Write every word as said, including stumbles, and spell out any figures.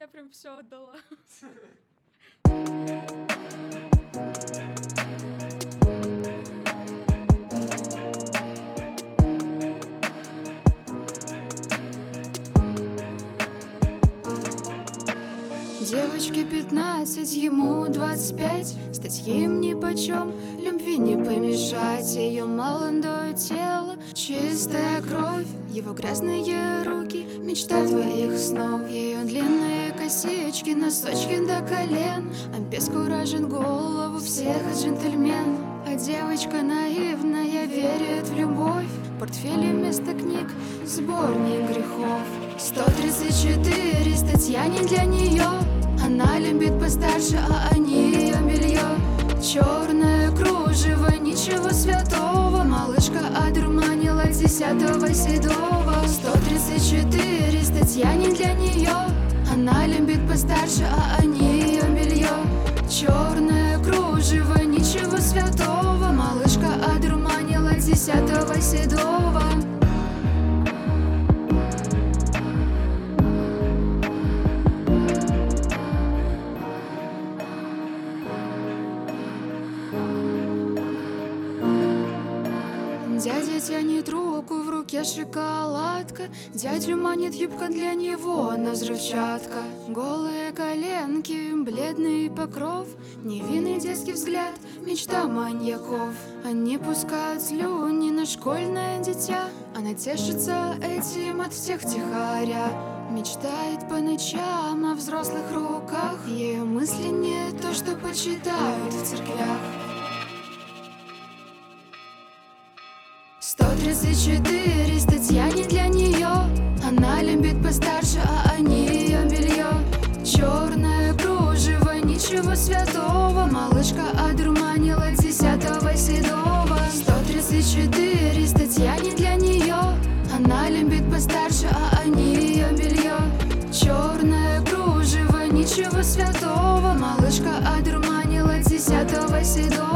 Я прям все отдала. Девочке пятнадцать, ему двадцать пять. Статьи им нипочем, любви не помешать. Ее молодое тело, чистая кровь, его грязные руки, мечта твоих снов. Ее длинные косички, носочки до колен, а бескуражен голову всех джентльмен. А девочка наивная верит в любовь, в портфеле вместо книг сборник грехов. Сто тридцать четыре статья не для нее. Она любит постарше, а они ее белье. Черное кружево, ничего святого. Малышка одурманила десятого седого. Сто тридцать четыре статья не для нее. Она любит постарше, а они ее белье. Черное кружево, ничего святого. Малышка одурманила десятого седого. Дядя тянет руку, в руке шоколадка. Дядю манит юбка, для него на взрывчатка. Голые коленки, бледный покров, невинный детский взгляд, мечта маньяков. Они пускают слюни на школьное дитя. Она тешится этим от всех тихоря. Мечтает по ночам о взрослых руках. Ее мысли не то, что почитают в церквях. Сто тридцать четыре статья не для нее. Она любит постарше, а они ее белье. Черное кружево, ничего святого. Малышка одурманила десятого седого. Сто тридцать четыре статья не для нее. Она любит постарше, а они ее белье. Черное кружево, ничего святого. Малышка одурманила десятого седого.